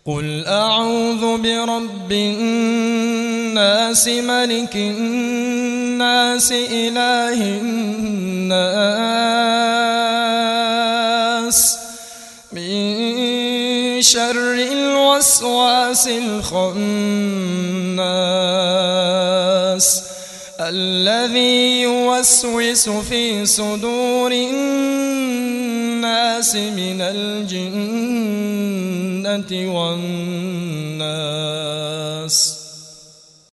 قل أعوذ برب الناس ملك الناس إله الناس من شر الوسواس الخناس الذي يوسوس في صدور الناس من الجنة والناس.